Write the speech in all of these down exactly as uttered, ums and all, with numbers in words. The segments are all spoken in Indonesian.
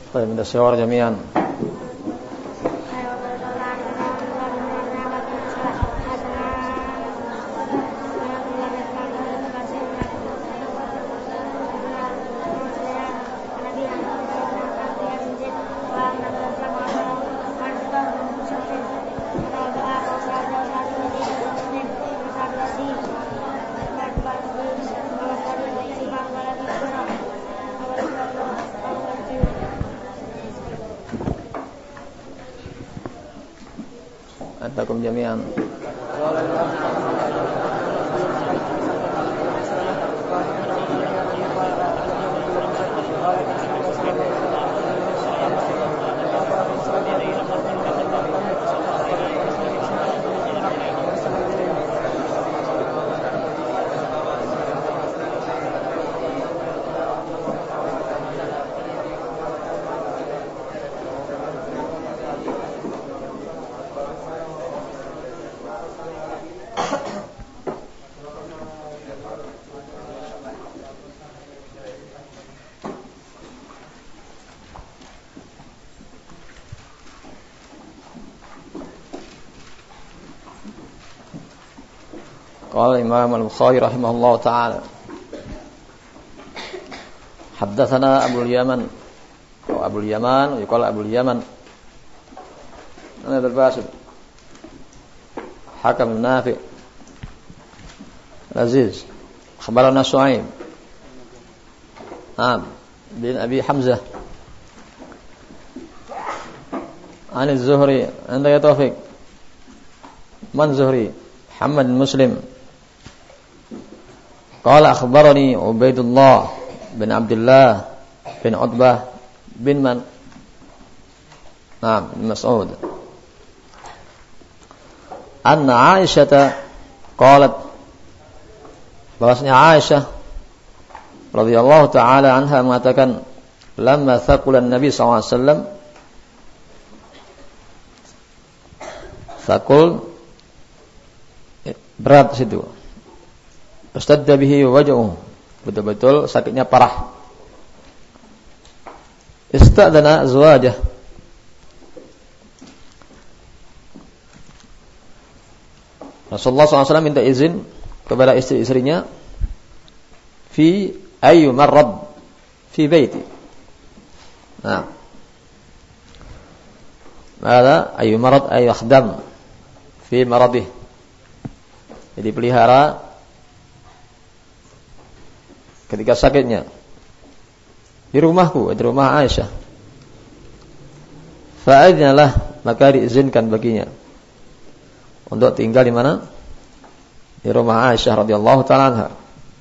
طيب من الشعور جميعا. Antakum jami'an. قال الإمام البخاري رحمه الله تعالى حدثنا أبو اليمن أو أبو اليمان ويقال أبو اليمن أنا بالباسل حكم النافع العزيز أخبرنا شعيب نعم بن أبي حمزة عن الزهري عندك يا توفيق من زهري محمد مسلم قال أخبرني عبيد الله بن عبد الله بن عتبة بن من نعم بن مسعود أن عائشة قالت bahwasanya Aisyah radhiyallahu taala anha mengatakan lamma thaqulan Nabi sallallahu alaihi wasallam thaqul berat situ Ustadda bihi waj'uhu, betul-betul sakitnya parah. Ista'dana azwajah, Rasulullah sallallahu alaihi wasallam minta izin kepada istri-istrinya fi ayyu marrad fi baiti. Nah, maka ayyu marad ayyu khdam fi maradih. Jadi pelihara ketika sakitnya di rumahku, di rumah Aisyah. Fa'adnalah, maka diizinkan baginya untuk tinggal di mana? Di rumah Aisyah radhiyallahu ta'ala anha.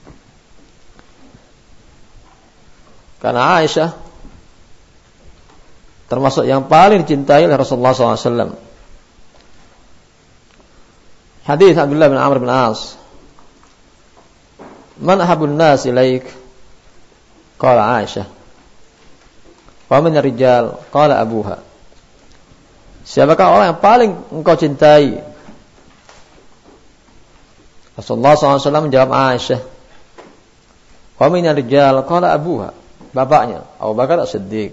Karena Aisyah termasuk yang paling dicintai oleh Rasulullah sallallahu alaihi wasallam. Hadis Abdullah bin Amr bin As, Man ahabun nas ilaik? Qala Aisyah. Wa min ar-rijal? Qala abuha. Siapakah orang yang paling engkau cintai? Rasulullah sallallahu alaihi wasallam menjawab Aisyah. Wa min ar-rijal? Qala abuha. Bapaknya Abu Bakar As-Siddiq.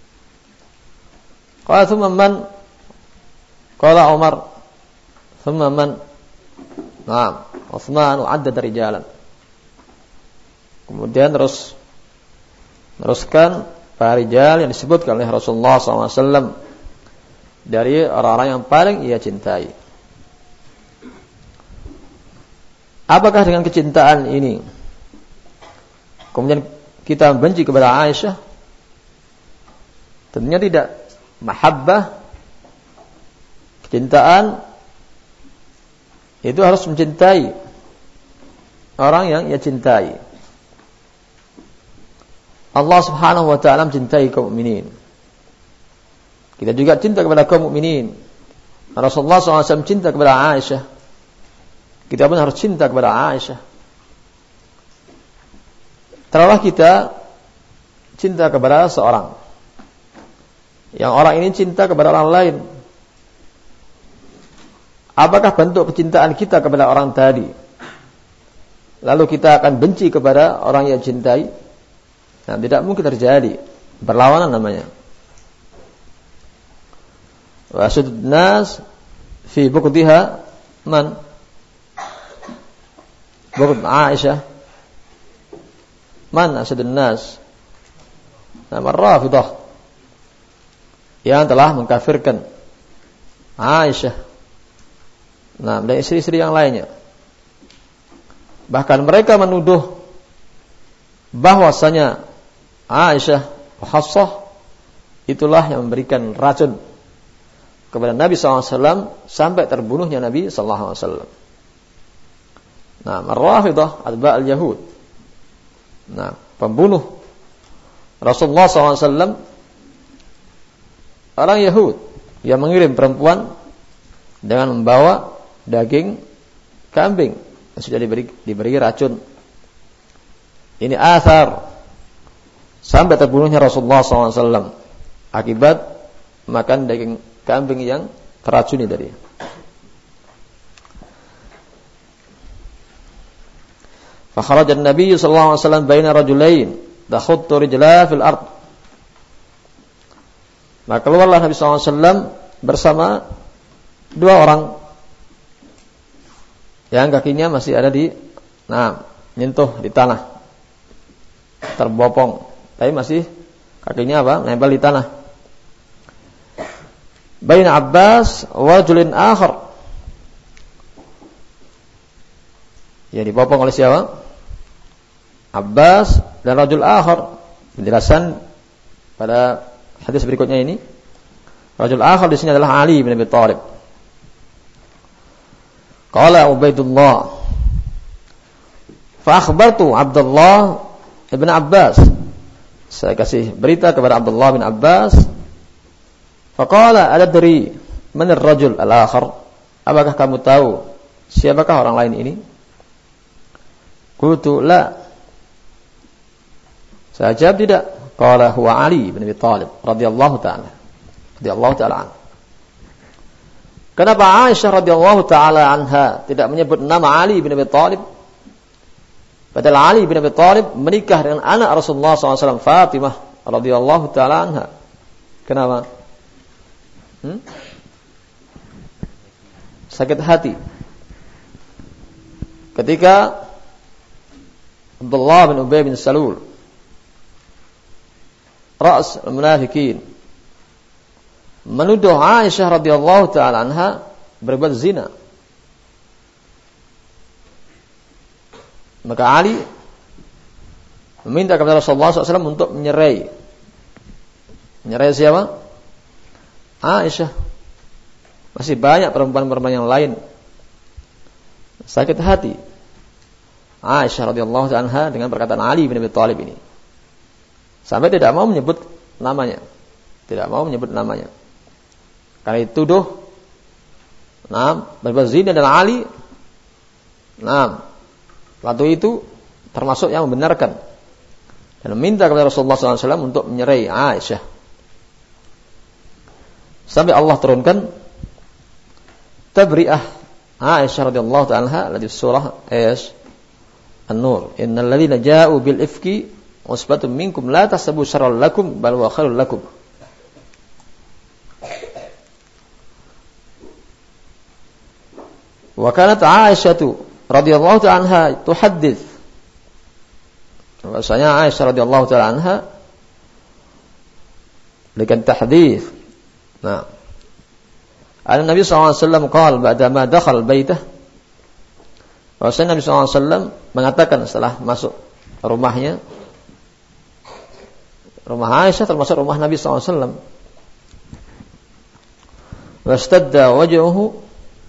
Qala thumma man? Qala Umar. Thumma man? Naam, Utsman wa addad rijalan. Kemudian terus teruskan para rijal yang disebutkan oleh Rasulullah sallallahu alaihi wasallam dari orang-orang yang paling ia cintai. Apakah dengan kecintaan ini kemudian kita benci kepada Aisyah? Tentunya tidak. Mahabbah, kecintaan itu harus mencintai orang yang ia cintai. Allah Subhanahu wa taala mencintai kaum mukminin. Kita juga cinta kepada kaum mukminin. Rasulullah sallallahu alaihi wasallam cinta kepada Aisyah. Kita pun harus cinta kepada Aisyah. Taruhlah kita cinta kepada seorang, yang orang ini cinta kepada orang lain. Apakah bentuk kecintaan kita kepada orang tadi lalu kita akan benci kepada orang yang cintai? Nah, tidak mungkin terjadi. Berlawanan namanya. Wa asyadun nas fi buqdiha man? Buqd Aisyah. Man asyadun nas? Nama Rafidah yang telah mengkafirkan Aisyah. Nah, dan istri-istri yang lainnya. Bahkan mereka menuduh bahwasanya Aisyah Hafsah itulah yang memberikan racun kepada Nabi sallallahu alaihi wasallam sampai terbunuhnya Nabi sallallahu alaihi wasallam. Nah, Ar-Rafidah atba' al-Yahud. Nah, pembunuh Rasulullah sallallahu alaihi wasallam orang Yahud yang mengirim perempuan dengan membawa daging kambing yang sudah diberi, diberi racun. Ini athar sampai terbunuhnya Rasulullah sallallahu alaihi wasallam akibat makan daging kambing yang teracuni dari. Fa kharaja an-nabiy sallallahu alaihi wasallam baina rajulain dakhuttu rijla fil ard. Maka keluarlah Nabi sallallahu alaihi wasallam bersama dua orang yang kakinya masih ada di nah, nyentuh di tanah. Terbopong, tapi masih kakinya apa? Nempel di tanah. Baina Abbas wa rajulin akhar. Ya, dipopong oleh siapa? Abbas dan rajul akhar. Penjelasan pada hadis berikutnya ini, rajul akhar di sini adalah Ali bin Abi Thalib. Qala Ubaidullah, fa akhbartu Abdullah ibn Abbas. Saya kasih berita kepada Abdullah bin Abbas. Faqala adadri man ar-rajul al-akhar? Apakah kamu tahu siapakah orang lain ini? Qultu la. Saya jawab tidak. Qala huwa Ali bin Abi Thalib radhiyallahu ta'ala. Radhiyallahu ta'ala anhu. Kenapa Aisyah radhiyallahu ta'ala anha tidak menyebut nama Ali bin Abi Thalib? Padahal Ali bin Abi Thalib menikah dengan anak Rasulullah sallallahu alaihi wasallam, Fatimah radhiyallahu ta'ala anha. Kenapa? Hmm? Sakit hati ketika Abdullah bin Ubay bin Salul, Ra's al-Munafiqin, menuduh Aisyah radhiyallahu ta'ala anha berbuat zina. Maka Ali meminta kepada Rasulullah sallallahu alaihi wasallam untuk menyerai. Menyerai siapa? Aisyah. Masih banyak perempuan-perempuan yang lain. Sakit hati Aisyah radhiyallahu anha dengan perkataan Ali bin Abi Thalib ini. Sampai tidak mau menyebut namanya. Tidak mau menyebut namanya. Karena dituduh nah, berbuat zina dan Ali. Nah, waktu itu termasuk yang membenarkan dan meminta kepada Rasulullah sallallahu alaihi wasallam untuk menyerai Aisyah. Sampai Allah turunkan tabri'ah Aisyah radhiyallahu ta'ala di surah As An-Nur. Innal ladzina ja'u bil ifki usbatun minkum la tahsabu syarran lakum bal huwa khairul lakum. Wa kanat Aisyah radhiyallahu ta'ala anha tuhaddits. Bahwasanya Aisyah radhiyallahu ta'ala anha berikan tahdits. Nah, An Nabi sallallahu alaihi wasallam qala ba'da ma dakhal baitah. Bahwasanya Nabi sallallahu alaihi wasallam mengatakan setelah masuk rumahnya, rumah Aisyah termasuk rumah Nabi sallallahu alaihi wasallam. Wastadda wajhuhu,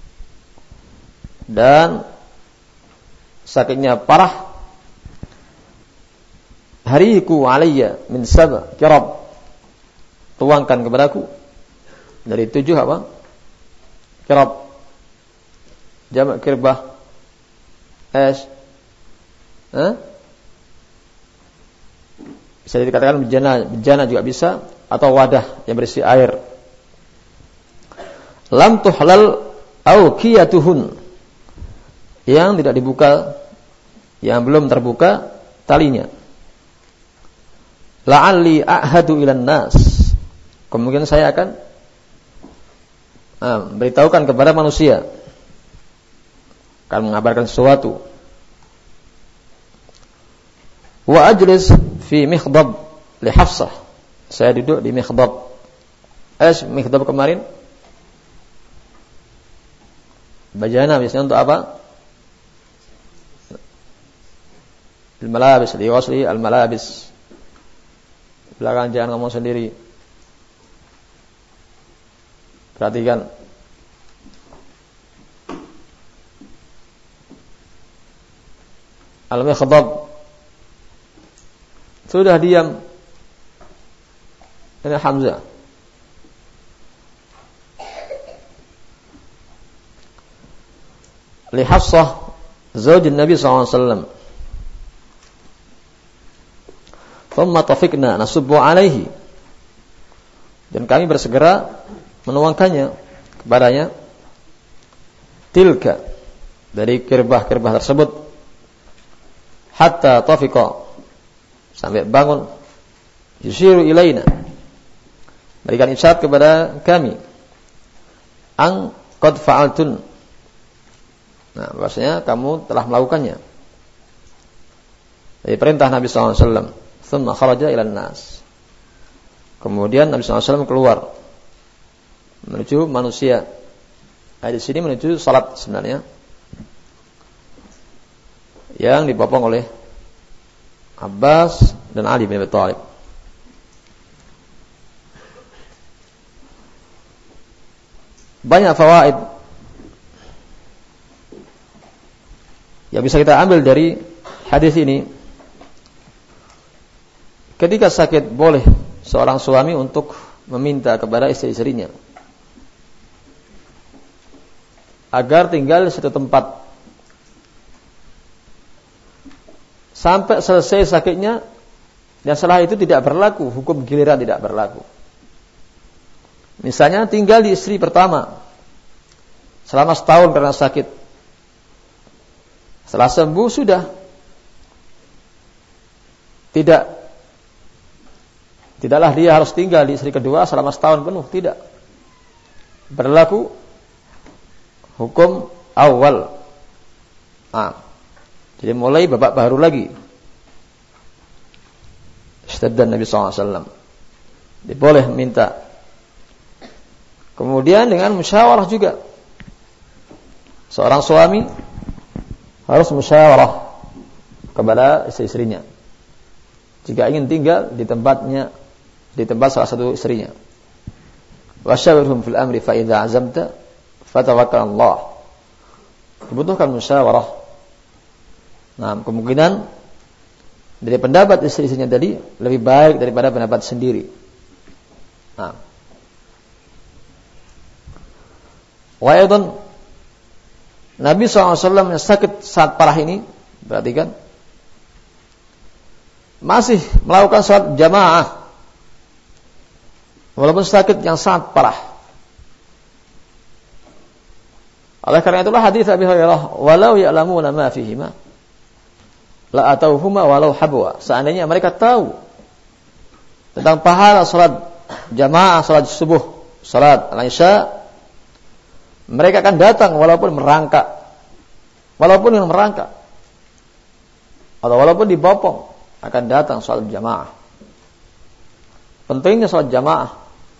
dan sakitnya parah. Hariku alayya min sab kirab, tuangkan kepadaku dari tujuh apa? Kirab. Jamak kirbah. Es. Eh? Bisa dikatakan bejana, bejana juga bisa, atau wadah yang berisi air. Lam tuhlal awqiyatuhun, yang tidak dibuka, yang belum terbuka talinya. La'alli a'hadu ilan nas, kemungkinan saya akan Nah, beritahukan kepada manusia, akan mengabarkan sesuatu. Wa ajlis fi mikhdab li Hafsah. Saya duduk di mikhdab. Eh, mikhdab kemarin bajana biasanya untuk apa? Al-malabis, liwasli al-malabis. Belakang jangan ngomong sendiri. Perhatikan. Al-mikhdab. Sudah diam. Ini Hamzah. Li Hafsah zawj Nabi sallallahu alaihi wasallam. Thumma tafiqna nasubbu alaihi. Dan kami bersegera menuangkannya kepadanya tilka dari kirbah-kirbah tersebut hatta tafiqa sampai bangun yusiru ilaina berikan isyarat kepada kami ang qad fa'altun. Nah, bahwasanya kamu telah melakukannya. Dari perintah Nabi sallallahu alaihi wasallam. Thumma kharaja ila nas. Kemudian Nabi sallallahu alaihi wasallam keluar menuju manusia. Nah, di sini menuju salat sebenarnya yang dipopong oleh Abbas dan Ali bin Abi Thalib. Banyak fawaid yang bisa kita ambil dari hadis ini. Ketika sakit boleh seorang suami untuk meminta kepada istri-istrinya agar tinggal di satu tempat sampai selesai sakitnya, dan setelah itu tidak berlaku, hukum giliran tidak berlaku. Misalnya tinggal di istri pertama selama setahun karena sakit, setelah sembuh sudah tidak tidaklah dia harus tinggal di istri kedua selama setahun penuh, tidak berlaku hukum awal. Nah, jadi mulai babak baru lagi. Istaddan Nabi sallallahu alaihi wasallam. Dia boleh minta. Kemudian dengan musyawarah juga. Seorang suami harus musyawarah kepada istri-istrinya jika ingin tinggal di tempatnya, di tempat salah satu istrinya. Wasyawirhum fil amri fa idza azamta fatawakkal Allah. Dibutuhkan musyawarah. Nah, kemungkinan dari pendapat istri-istrinya tadi lebih baik daripada pendapat sendiri. Nah. Wa aidan Nabi sallallahu alaihi wasallam yang sakit saat parah ini, perhatikan, masih melakukan salat jamaah walaupun sakit yang sangat parah. Oleh karena itulah hadis Abi Hurairah, walau ya'lamuna ma fihima la atauhuma walau habwa. Seandainya mereka tahu tentang pahala salat jamaah, salat subuh, salat al-isya, mereka akan datang walaupun merangkak, walaupun yang merangkak, atau walaupun dibopong, akan datang salat jamaah. Pentingnya salat jamaah.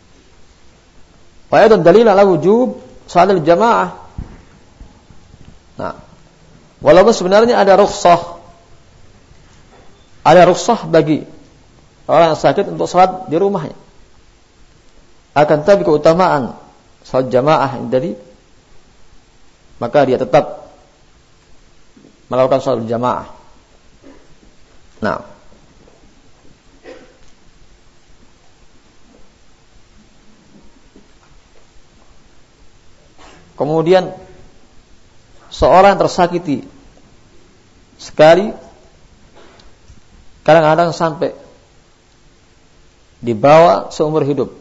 Wa ayatun dalil ala wujub salat jamaah. Nah, walaupun sebenarnya ada rukhsah, ada rukhsah bagi orang yang sakit untuk salat di rumahnya, akan tapi keutamaan salat jamaah tadi, maka dia tetap melakukan salat jamaah. Nah, kemudian seorang yang tersakiti sekali, kadang-kadang sampai dibawa seumur hidup,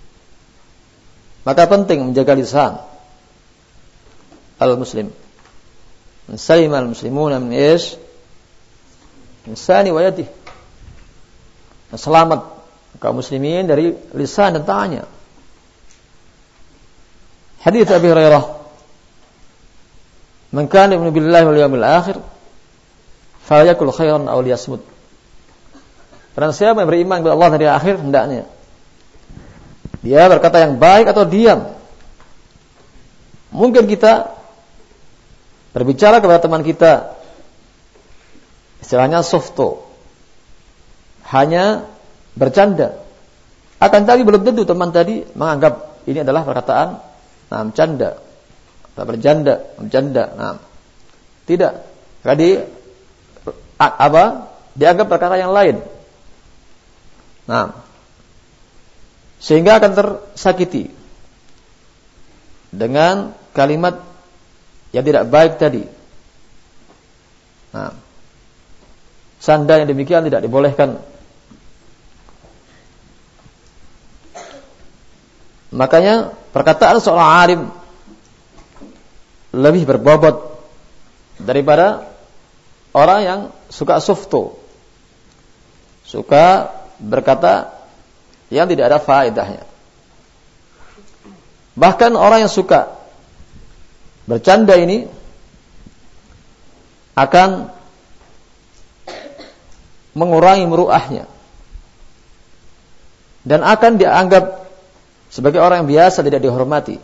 maka penting menjaga lisan al-muslim. Salim al-muslimuna min ish insani wa yadih. Selamat kaum muslimin dari lisan dan tangannya. Hadits Abi Hurairah, "Man kana yu'minu billahi wal yawmil akhir, falyakul khairan aw liyasmut." Barang siapa yang beriman kepada Allah hari akhir, hendaknya dia berkata yang baik atau diam. Mungkin kita berbicara kepada teman kita, istilahnya softo, hanya bercanda. Akan tadi belum tentu teman tadi menganggap ini adalah perkataan nah, bercanda, atau berjanda, bercanda. Nah, tidak. Tadi apa? Dianggap perkara yang lain. Nah, sehingga akan tersakiti dengan kalimat yang tidak baik tadi. Nah, sanda yang demikian tidak dibolehkan. Makanya perkataan seorang alim lebih berbobot daripada orang yang suka sufto, suka berkata yang tidak ada faedahnya. Bahkan orang yang suka bercanda ini akan mengurangi muruahnya dan akan dianggap sebagai orang yang biasa, tidak dihormati.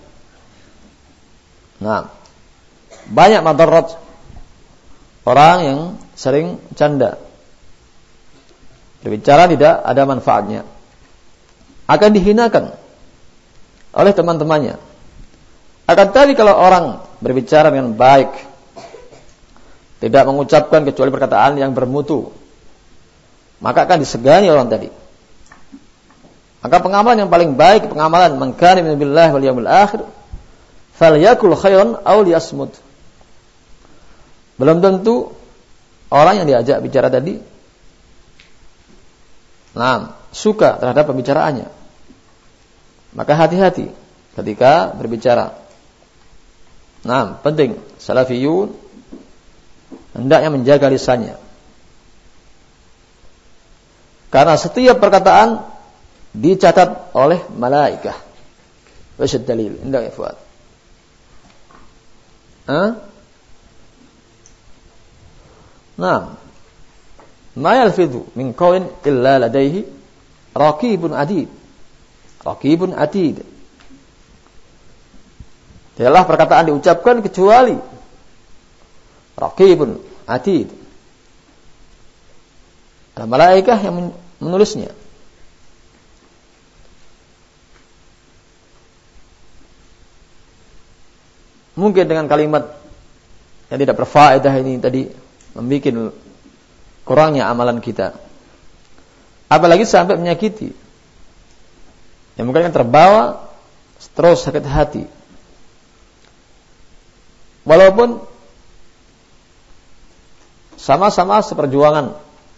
Nah, banyak madarat orang yang sering canda, berbicara tidak ada manfaatnya, akan dihinakan oleh teman-temannya. Akan tadi kalau orang berbicara dengan baik, tidak mengucapkan kecuali perkataan yang bermutu, maka akan disegani orang tadi. Maka pengamalan yang paling baik, pengamalan man kana yu'minu billahi wal yawmil akhir, falyakul khairan aw liyasmut. Belum tentu orang yang diajak bicara tadi nah, suka terhadap pembicaraannya. Maka hati-hati ketika berbicara. Nah, penting salafiyun hendaknya menjaga lisannya. Karena setiap perkataan dicatat oleh malaikah. Wasyad dalil, indah ya Fuad. Hah? Nah, ma yalfidhu min qawlin illa ladaihi raqibun atid. Raqibun atid. Tidaklah perkataan diucapkan kecuali raqibun atid. Ada malaikah yang menulisnya. Mungkin dengan kalimat yang tidak berfaedah ini tadi membuat kurangnya amalan kita. Apalagi sampai menyakiti. Yang mungkin akan terbawa terus sakit hati. Walaupun sama-sama seperjuangan.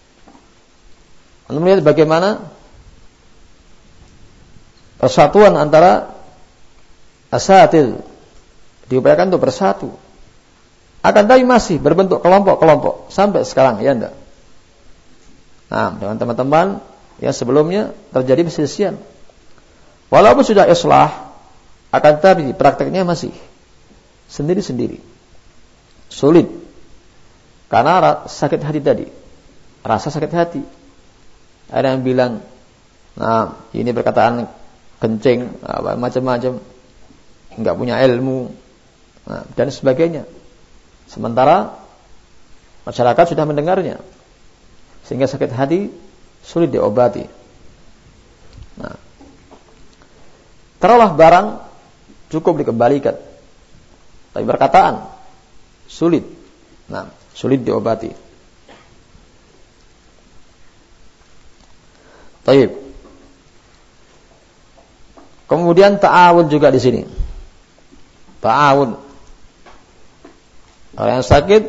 Anda melihat bagaimana persatuan antara asatil diupayakan untuk bersatu. Akan tapi masih berbentuk kelompok-kelompok sampai sekarang, ya enggak? Nah, dengan teman-teman yang sebelumnya terjadi perselisihan. Walaupun sudah islah, akan tapi prakteknya masih sendiri-sendiri. Sulit. Karena sakit hati tadi. Rasa sakit hati. Ada yang bilang, nah, ini perkataan kencing, apa, macam-macam. Enggak punya ilmu. Nah, dan sebagainya. Sementara masyarakat sudah mendengarnya, sehingga sakit hati sulit diobati. Nah, taruhlah barang cukup dikembalikan, tapi perkataan sulit. Nah, sulit diobati. Baik. Kemudian ta'awun juga di sini. Ta'awun. Orang yang sakit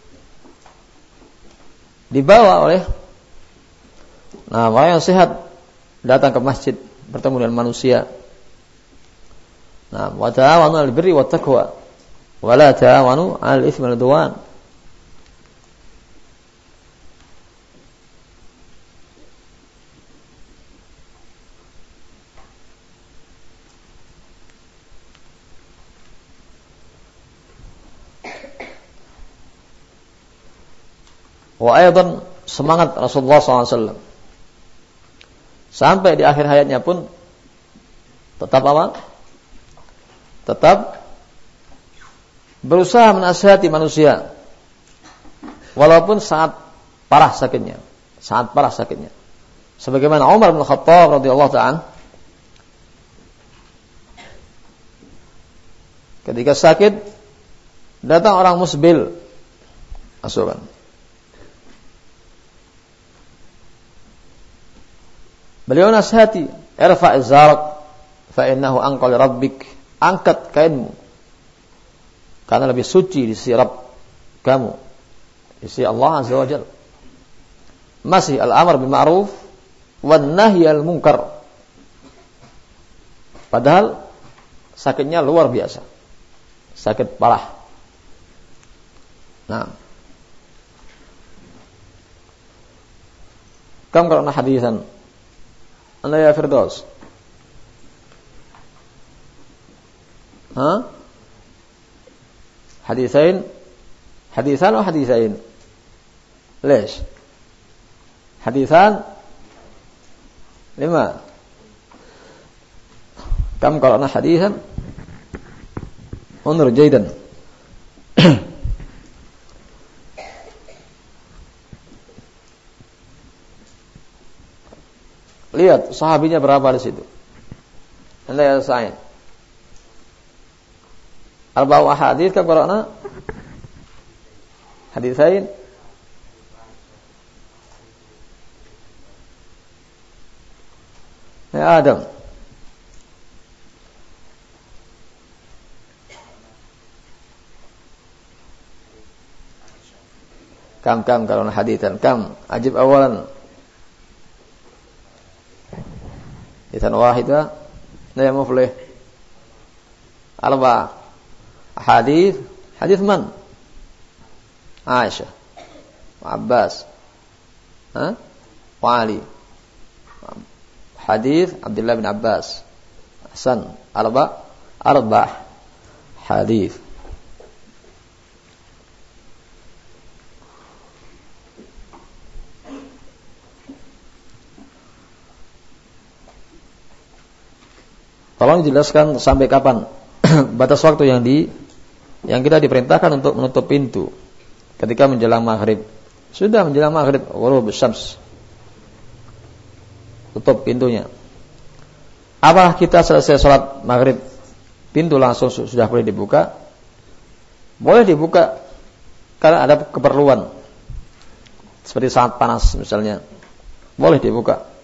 dibawa oleh nah, orang yang sehat datang ke masjid bertemu dengan manusia. Nah, wa ta'awanu 'alal birri wat taqwa wa la ta'awanu 'alal itsmi wal 'udwan. Wa aidan semangat Rasulullah sallallahu alaihi wasallam. Sampai di akhir hayatnya pun tetap apa? Tetap berusaha menasihati manusia. Walaupun sangat parah sakitnya. Sangat parah sakitnya. Sebagaimana Umar bin Khattab radhiyallahu ta'ala ketika sakit datang orang musbil asuhan. Beliau nasihati, "Irfa' izarak fa innahu anqa li rabbik." Angkat kainmu karena lebih suci di sisi Rabb kamu, di sisi Allah Azza wa Jalla. Masih al-amr bil ma'ruf wan nahy al munkar. Padahal sakitnya luar biasa. Sakit parah. Nah. Kam qara'na hadisan. Anda ya Firdaus. Ha? Hadisain? Hadisan atau hadisain? ليش؟ حديثان لما؟ كم قرأنا حديثا؟ انظر جيدا. Lihat sahabinya berapa di situ. Anda ya Sa'id. Arba'u ahadits kam qara'na? Haditsain. Ya Adam. Kam kam qara'na haditsan kam ajib awalan. Haditsan wahida la muflih. Arba hadits hadits man? Aisyah, Abbas, ha? Wa Ali. Hadits Abdullah bin Abbas. Ahsan. Arba arba hadits. Tolong jelaskan sampai kapan batas waktu yang di yang kita diperintahkan untuk menutup pintu ketika menjelang maghrib. Sudah menjelang maghrib, ghurub syams, tutup pintunya. Apa kita selesai sholat maghrib, pintu langsung sudah boleh dibuka? Boleh dibuka karena ada keperluan, seperti saat panas misalnya, boleh dibuka.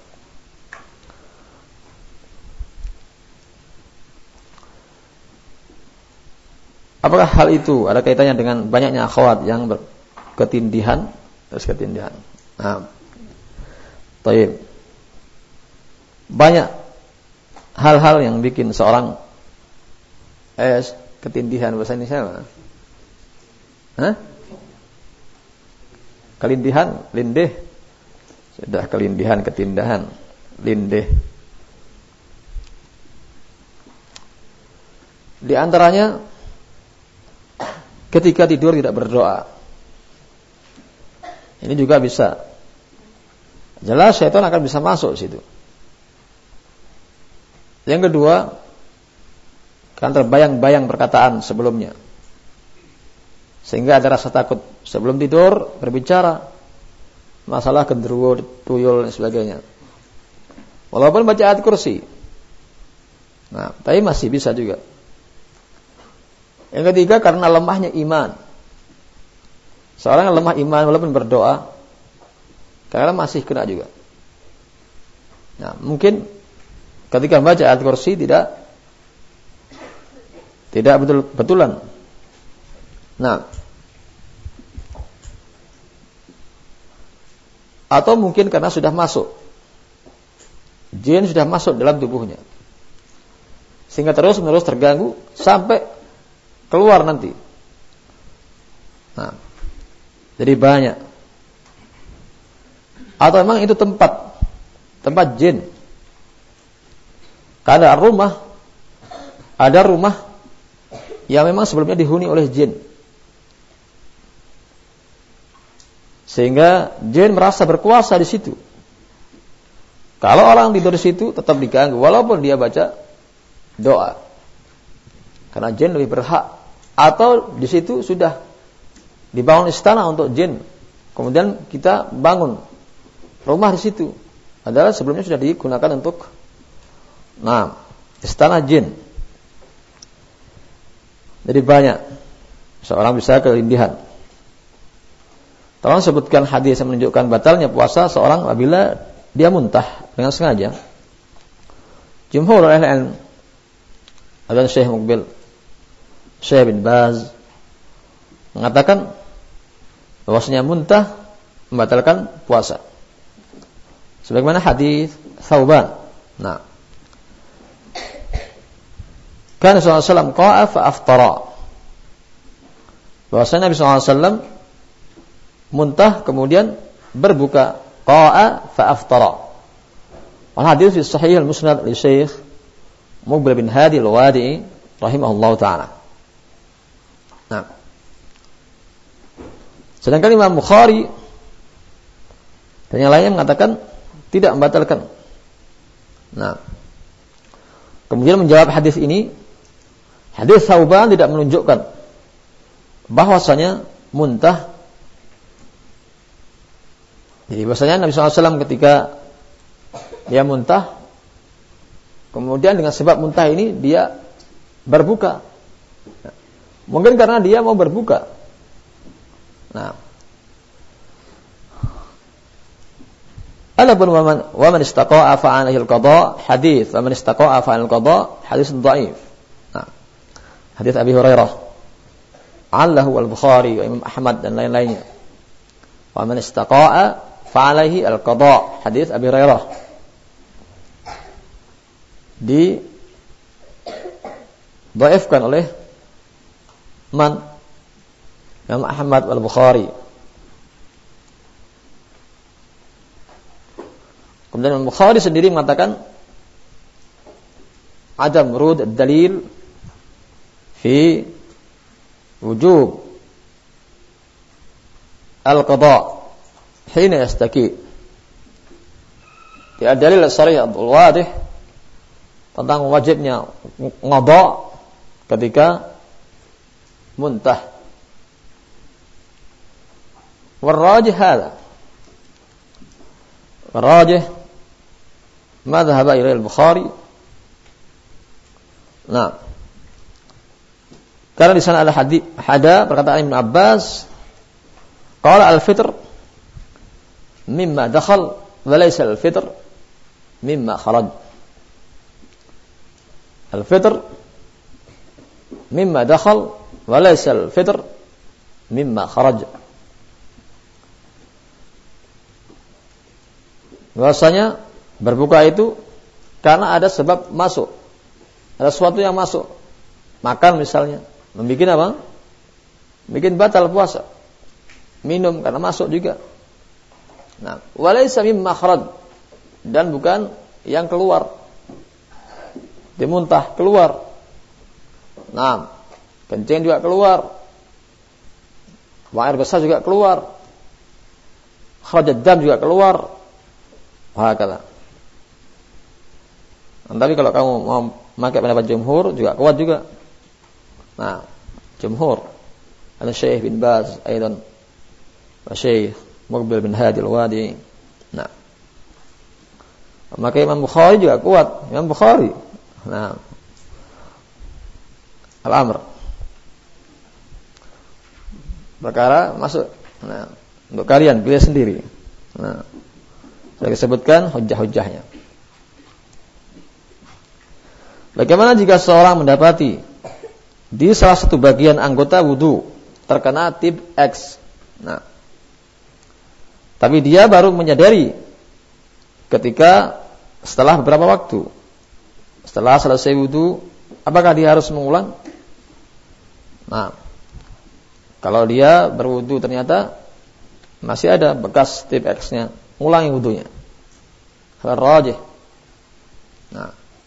Apakah hal itu ada kaitannya dengan banyaknya akhwat yang ketindihan? Terus ketindihan. Nah, taib. Banyak hal-hal yang bikin seorang eh ketindihan, bahasa Indonesia apa? Hah? Kelindihan, lindih. Sudah kelindihan, ketindahan, lindih. Di antaranya ketika tidur tidak berdoa. Ini juga bisa. Jelas syaitan akan bisa masuk situ. Yang kedua, kan terbayang-bayang perkataan sebelumnya, sehingga ada rasa takut sebelum tidur berbicara masalah genderuwo, tuyul dan sebagainya. Walaupun baca ayat kursi. Nah, tapi masih bisa juga. Yang ketiga, karena lemahnya iman. Seorang yang lemah iman walaupun berdoa, karena masih kena juga. Nah, mungkin ketika membaca ayat kursi tidak tidak betul-betulan. Nah, atau mungkin karena sudah masuk, jin sudah masuk dalam tubuhnya, sehingga terus-menerus terganggu sampai keluar nanti. Nah, jadi banyak. Atau memang itu tempat tempat jin. Ada rumah, ada rumah yang memang sebelumnya dihuni oleh jin, Sehingga jin merasa berkuasa di situ. Kalau orang tidur di situ tetap diganggu walaupun dia baca doa. Karena jin lebih berhak. Atau di situ sudah dibangun istana untuk jin. Kemudian kita bangun rumah di situ. Adalah sebelumnya sudah digunakan untuk nah, istana jin. Jadi banyak seorang bisa kelindihan. Tolong sebutkan hadis yang menunjukkan batalnya puasa seorang apabila dia muntah dengan sengaja. Jumhur ahli ilmu, ada Syekh Muqbil, Syekh bin Baz mengatakan bahwasanya muntah membatalkan puasa. Sebagaimana hadis Thauban. Nah, kan Rasulullah sallallahu alaihi wasallam qa'a fa aftara. Bahwasanya Nabi sallallahu alaihi wasallam muntah kemudian berbuka. Qa'a fa aftara. Wal hadis fi sahih al-musnad li Syekh Muqbil bin Hadi al-Wadi'i rahimahullahu taala. Nah. Sedangkan Imam Bukhari dan yang lainnya mengatakan tidak membatalkan. Nah. Kemudian menjawab hadis ini, hadis Thauban tidak menunjukkan bahwasanya muntah. Jadi bahwasanya Nabi sallallahu alaihi wasallam ketika dia muntah, kemudian dengan sebab muntah ini dia berbuka. Nah, mungkin karena dia mau berbuka. Nah, adapun waman waman istaqa'a fa'alaihi al-qada, hadis waman istaqa'a fa'al al-qada, hadis dhaif. Nah, hadis Abi Hurairah, allahu al-Bukhari wa Imam Ahmad dan lain-lainnya. Waman istaqa'a fa'alaihi al-qada, hadis Abi Hurairah. Di dhaifkan oleh man? Imam Ahmad wal-Bukhari. Kemudian Imam Bukhari sendiri mengatakan adam rud dalil fi wujub al-qada hina yastaki. Tidak dalil sharih Abdul Wadih tentang wajibnya qada ketika muntah. Warrajih hada. Warrajih ma dhahaba ila al-Bukhari. Nah, karena di sana ada hadis, ada perkataan Ibnu Abbas, qala al-fitr mimma dakhal wa laysa al-fitr mimma kharaj. Al-fitr mimma dakhal wa laysa al-fitr mimma kharaj. Bahwasanya berbuka itu karena ada sebab masuk. Ada sesuatu yang masuk. Makan misalnya, membuat apa? Bikin batal puasa. Minum karena masuk juga. Nah, walaysa mimma kharaj, dan bukan yang keluar. Dimuntah keluar. Nah, kencing juga keluar. Buang air besar juga keluar. Kharajad dam juga keluar. Hakala. Tapi kalau kamu mau pakai pendapat jumhur juga kuat juga. Nah, jumhur ada Syekh bin Baz, aidan Syekh Muqbil bin Hadi al-Wadi. Nah, maka Imam Bukhari juga kuat. Imam Bukhari. Nah, al-amr. Perkara masuk. Nah, untuk kalian pilih sendiri. Nah, saya sebutkan hujjah-hujjahnya. Bagaimana jika seorang mendapati di salah satu bagian anggota wudu terkena tip X? Nah, tapi dia baru menyadari ketika setelah beberapa waktu, setelah selesai wudu, apakah dia harus mengulang? Nah, kalau dia berwudu ternyata masih ada bekas tip X-nya, ulangi wudunya. Hal rajih. Nah,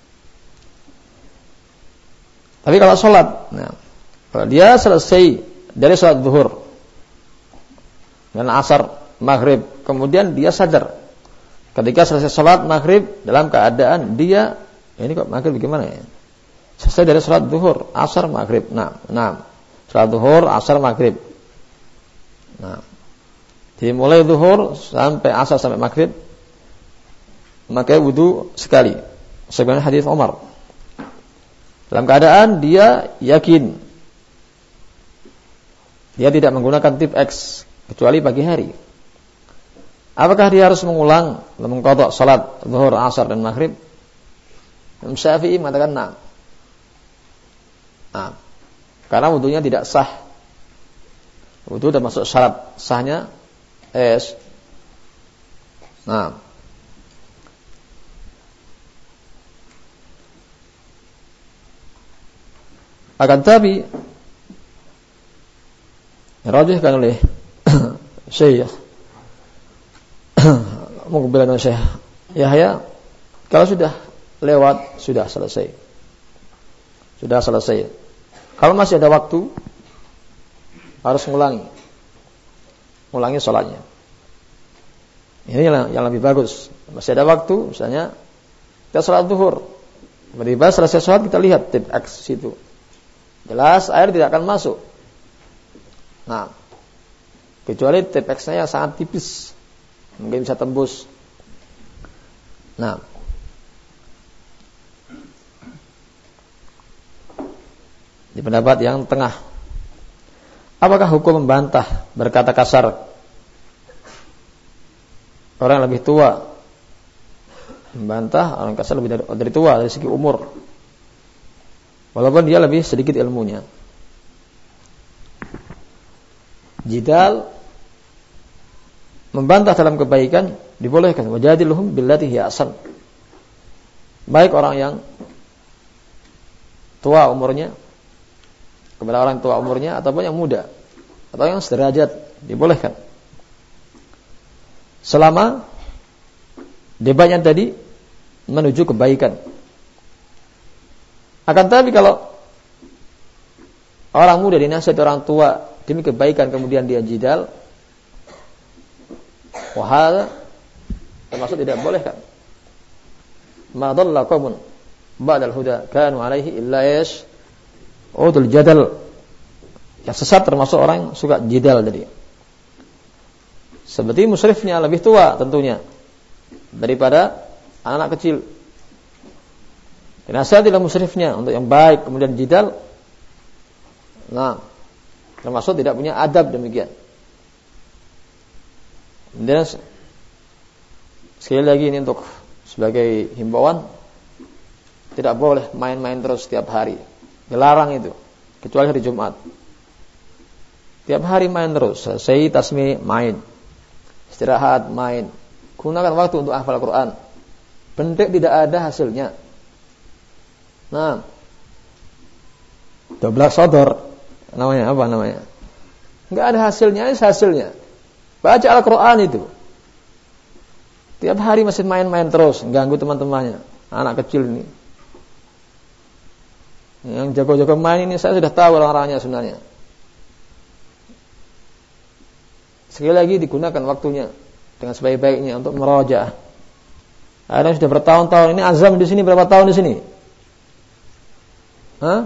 tapi kalau sholat, nah, kalau dia selesai dari sholat zuhur dan asar, maghrib, kemudian dia sadar ketika selesai sholat maghrib dalam keadaan dia, ini kok maghrib gimana ya? Selesai dari sholat zuhur, asar, maghrib. Nah, nah, sholat zuhur, asar, maghrib. Nah, dimulai zuhur sampai asar sampai maghrib, maka wudu sekali. Sebagaimana hadis Umar. Dalam keadaan dia yakin, dia tidak menggunakan tip X kecuali pagi hari. Apakah dia harus mengulang mengqadha salat zuhur, asar dan maghrib? Imam Syafi'i mengatakan nah. Nah, karena wudunya tidak sah. Wudu termasuk syarat sahnya es. Nah, akan tapi dirajihkan oleh Syekh Muqbil Syekh Yahya, kalau sudah lewat sudah selesai. Sudah selesai. Kalau masih ada waktu harus mengulangi. Ulangi sholatnya. Ini yang, yang lebih bagus. Masih ada waktu, misalnya kita sholat zuhur. Tiba-tiba selesai sholat kita lihat tip X situ. Jelas air tidak akan masuk. Nah, kecuali tip X-nya sangat tipis, mungkin bisa tembus. Nah, di pendapat yang tengah, apakah hukum membantah, berkata kasar orang yang lebih tua? Membantah orang kasar lebih dari, dari tua dari segi umur, walaupun dia lebih sedikit ilmunya. Jidal, membantah dalam kebaikan dibolehkan. Wajadiluhum billati hiya ahsan. Baik orang yang tua umurnya kepada orang tua umurnya, ataupun yang muda atau yang sederajat, dibolehkan. Selama debatnya tadi menuju kebaikan. Akan tapi kalau orang muda dinasihati orang tua demi kebaikan kemudian dia jidal, wahal termasuk tidak boleh kan. Ma dhalla qaumun ba'dal huda kanu alaihi illa yash udul jadal. Yang sesat termasuk orang yang suka jidal tadi. Seperti musyrifnya lebih tua tentunya daripada anak-anak kecil. Dinasihatilah musyrifnya untuk yang baik kemudian jidal. Nah, termasuk tidak punya adab demikian. Dan sekali lagi ini untuk sebagai himbauan, tidak boleh main-main terus setiap hari. Dilarang itu, kecuali hari Jumat. Tiap hari main terus, selesai tasmi main, istirahat main. Gunakan waktu untuk hafal Quran. Bentik tidak ada hasilnya. Nah, dua belas sodor namanya apa namanya? Enggak ada hasilnya, ini hasilnya. Baca Al-Quran itu. Tiap hari masih main-main terus, ganggu teman-temannya, anak kecil ini. Yang jago-jago main ini saya sudah tahu orang-orangnya sebenarnya. Sekali lagi digunakan waktunya dengan sebaik-baiknya untuk merajaah. Ada yang sudah bertahun-tahun, ini azam di sini berapa tahun di sini? Hah?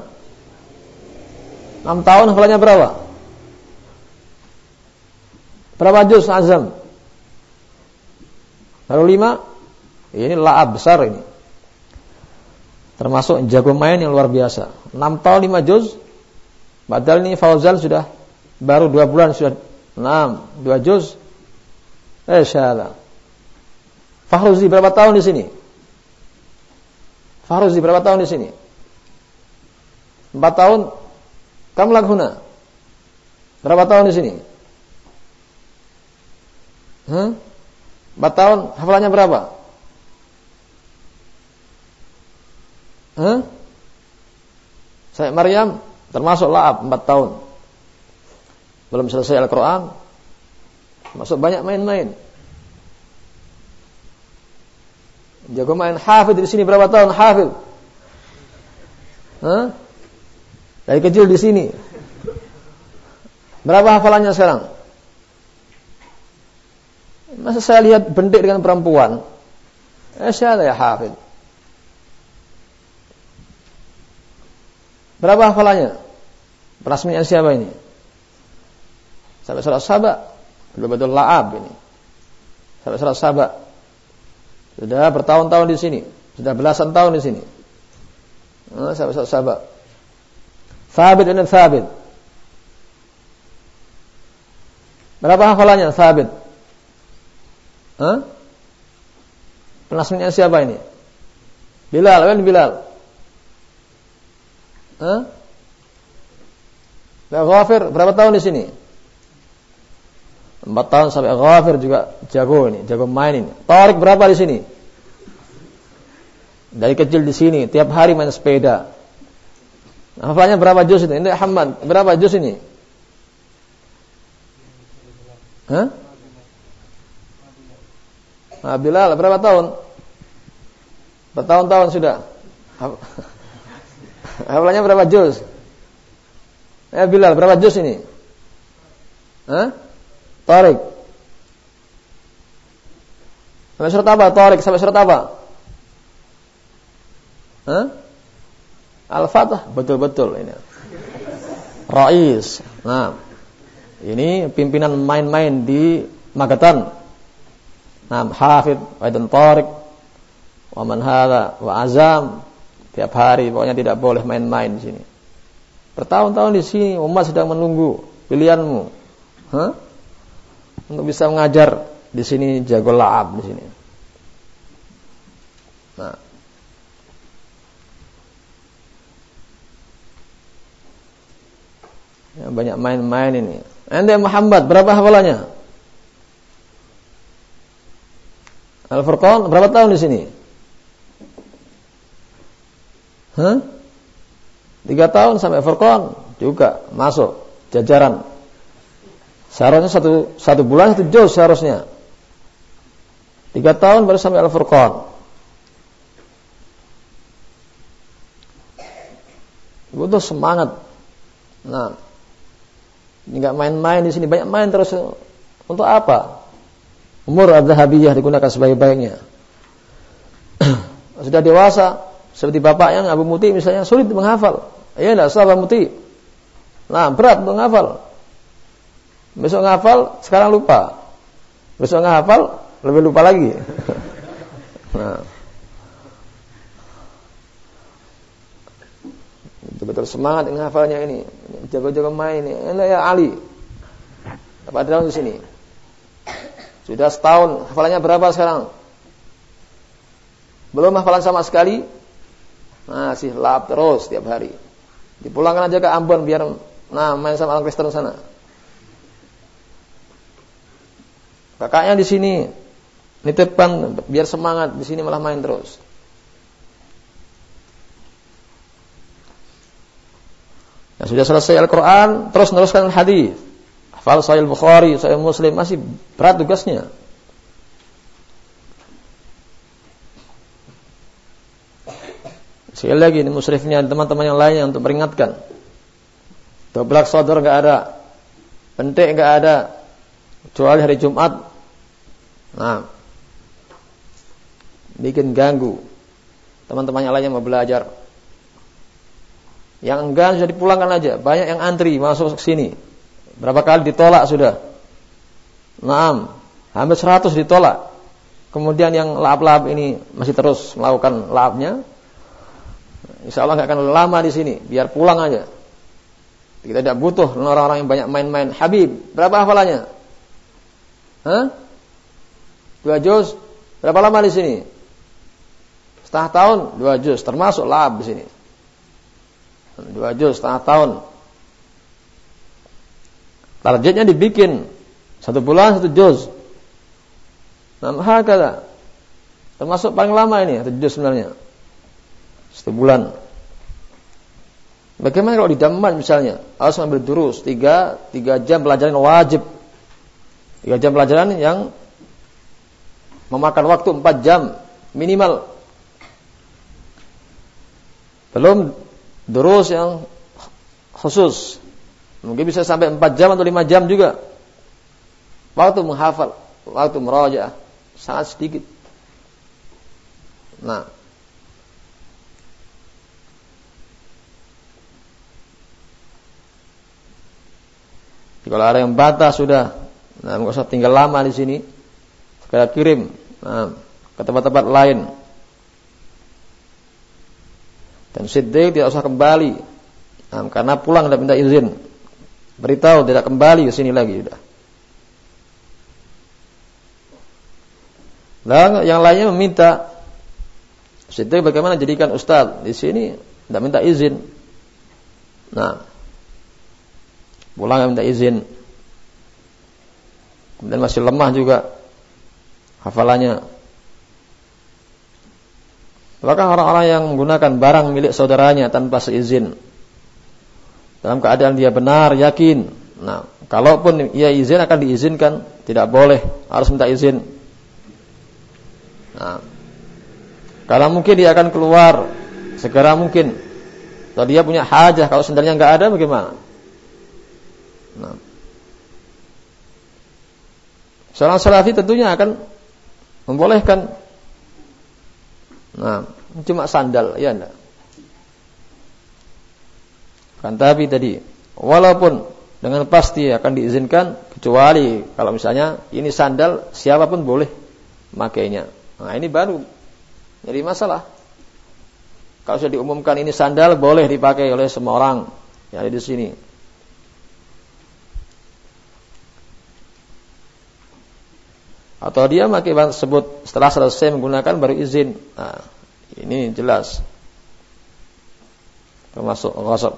enam tahun hafalannya berapa? Berapa juz azam? Baru lima? Ini la'ab besar ini. Termasuk jago main yang luar biasa. enam tahun lima juz. Padahal ini Fauzal sudah baru dua bulan sudah enam, dua juz. Insyaallah. Fahruzi berapa tahun di sini? Fahruzi berapa tahun di sini? empat tahun. Kamu laghuna. Berapa tahun di sini? Hah? empat tahun, hafalannya berapa? Hah? Saya Maryam termasuk la'ab empat tahun. Belum selesai Al-Quran. Masuk banyak main-main. Jago main. Hafid di sini berapa tahun hafid? Hah? Dari kecil di sini. Berapa hafalannya sekarang? Masa saya lihat bendik dengan perempuan? Eh, syahada ya hafid. Berapa hafalannya? Pelasminya siapa ini? Sampai surat Saba. Betul-betul la'ab ini. Sampai surat Saba. Sudah bertahun-tahun di sini. Sudah belasan tahun di sini. Nah, sampai surat Saba. Thabit ini Thabit. Berapa hafalannya Thabit? Hah? Pelasminya siapa ini? Bilal, kan Bilal? Hah? Nah, Ghafir berapa tahun di sini? Empat tahun sampai Ghafir juga jago ini, jago main ini. Tariq berapa di sini? Dari kecil di sini, tiap hari main sepeda. Hafalnya berapa juz ini? Ini Hamad, berapa juz ini? Hah? Nah, Bilal berapa tahun? Bertahun-tahun sudah. Hafalannya berapa juz? Eh Bilal berapa juz ini? Hah? Tariq. Sampai surat apa? Tariq sampai surat apa? Hah? Al-Fatah, betul-betul ini. Rais. Nah, ini pimpinan main-main di Magetan. Nah, hafid, waidan Tariq, wa man hadza, wa azam. Tiap hari pokoknya tidak boleh main-main di sini. Bertahun-tahun di sini umat sedang menunggu pilihanmu. Hah? Untuk bisa mengajar di sini jago la'ab di sini. Nah. Ya, banyak main-main ini. Anda Muhammad berapa hafalannya? Al-Furqan berapa tahun di sini? Hah? Tiga tahun sampai Furqan juga masuk jajaran. Seharusnya satu satu bulan satu juz seharusnya. Tiga tahun baru sampai Al-Furqan. Butuh semangat. Nah, ini nggak main-main di sini, banyak main terus untuk apa? Umur adz-dzahabiyah digunakan sebaik-baiknya. Sudah dewasa, seperti bapaknya Abu Muti misalnya sulit menghafal. Ya enggak, sahabat Muti. Nah, berat menghafal. Besok menghafal, sekarang lupa. Besok menghafal, lebih lupa lagi. Nah. Betul-betul semangat menghafalnya ini. Jago-jago main ini. Ini ya Ali. Apa ada di sini? Sudah setahun, hafalannya berapa sekarang? Belum hafalan sama sekali? Masih lap terus tiap hari. Dipulangkan aja ke Ambon biar nah main sama orang Kristen sana. Kakaknya di sini nitipkan biar semangat, di sini malah main terus. Nah, sudah selesai Al-Quran, terus meneruskan hadis. Hafal Sahih Bukhari, Sahih Muslim, masih berat tugasnya. Sekali lagi ini musyrifnya teman-teman yang lainnya untuk peringatkan. Doblak sodor enggak ada, pentek enggak ada, kecuali hari Jumat. Nah, bikin ganggu teman-teman yang lainnya mau belajar. Yang enggak sudah dipulangkan aja. Banyak yang antri masuk ke sini. Berapa kali ditolak sudah? Naam, hampir seratus ditolak. Kemudian yang lahap-lahap ini masih terus melakukan lahapnya. Insya Allah nggak akan lama di sini. Biar pulang aja. Kita tidak butuh orang-orang yang banyak main-main. Habib, berapa hafalannya? Hah? Dua juz. Berapa lama di sini? Setengah tahun, dua juz. Termasuk lahap di sini. Dua juz, setengah tahun. Targetnya dibikin satu bulan satu juz. Nah, hakala. Termasuk paling lama ini satu juz sebenarnya. Satu bulan. Bagaimana kalau di Daman misalnya, harus mengambil durus tiga tiga jam pelajaran wajib. Tiga jam pelajaran yang memakan waktu empat jam minimal. Belum durus yang khusus. Mungkin bisa sampai empat jam atau lima jam juga. Waktu menghafal. waktu murajaah sangat sedikit. Nah, kalau ada yang bantah sudah, nah nggak usah tinggal lama di sini, segera kirim nah, ke tempat-tempat lain. Dan Siddiq tidak usah kembali, nah, karena pulang tidak minta izin, beritahu tidak kembali ke sini lagi sudah. Nah, yang lainnya meminta, Siddiq bagaimana jadikan ustaz di sini tidak minta izin, nah pulang minta izin, kemudian masih lemah juga hafalannya. Maka orang-orang yang menggunakan barang milik saudaranya tanpa seizin, dalam keadaan dia benar yakin, nah kalaupun ia izin akan diizinkan, tidak boleh, harus minta izin. Nah, kalau mungkin dia akan keluar segera mungkin, atau dia punya hajah, kalau sendalnya nggak ada bagaimana? Nah, seorang salafi tentunya akan membolehkan. Nah, cuma sandal, ya enggak. Kan tapi tadi, walaupun dengan pasti akan diizinkan, kecuali kalau misalnya ini sandal siapapun boleh makainya. Nah, ini baru jadi masalah. Kalau sudah diumumkan ini sandal boleh dipakai oleh semua orang yang ada di sini. Atau dia pakai barang tersebut setelah selesai menggunakan baru izin. Nah, ini jelas termasuk ghasab.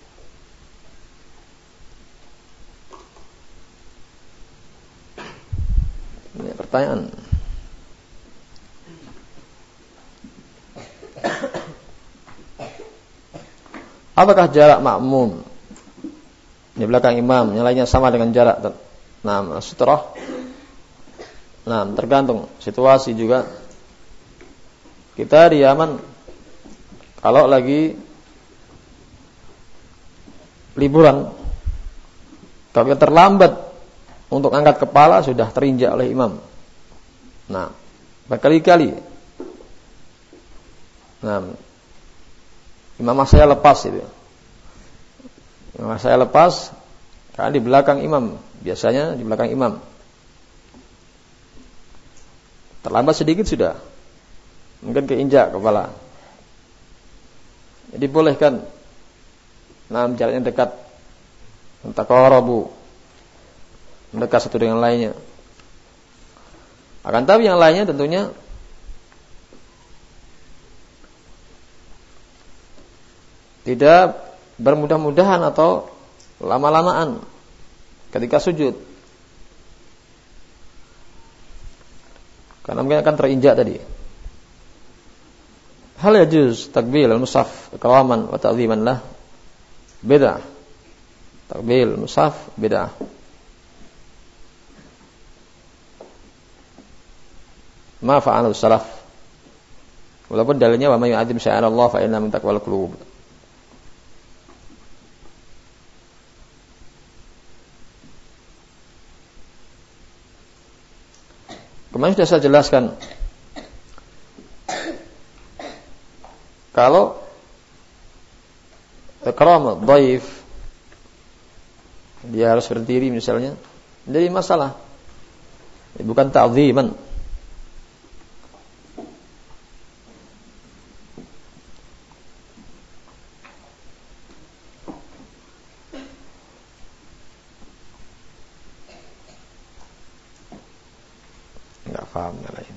Ini pertanyaan. Apakah jarak makmum di belakang imam yang lainnya sama dengan jarak nah sutrah? Nah, tergantung situasi juga. Kita di Yaman kalau lagi liburan, kalau kita terlambat untuk angkat kepala sudah terinjak oleh imam. Nah, berkali-kali. Nah, imam saya lepas itu. Imam saya lepas karena di belakang imam, biasanya di belakang imam. Terlambat sedikit sudah, mungkin keinjak kepala. Jadi bolehkan, nah jaraknya dekat, taqarabu, mendekat satu dengan lainnya. Akan tapi yang lainnya tentunya tidak bermudah-mudahan atau lama-lamaan ketika sujud. Karena mungkin akan terinjak tadi. Hal yajuz takbil al-mushaf ikraman wa ta'ziman lah. Bid'ah. Takbil al-mushaf bid'ah. Ma fa'alu salaf. Walaupun dalilnya wa may yu'azzim sya'irallah fa inna min taqwal qulub. Kemarin sudah saya jelaskan, kalau ikram dhaif dia harus berdiri misalnya, jadi masalah, bukan ta'ziman. Enggak paham yang lain.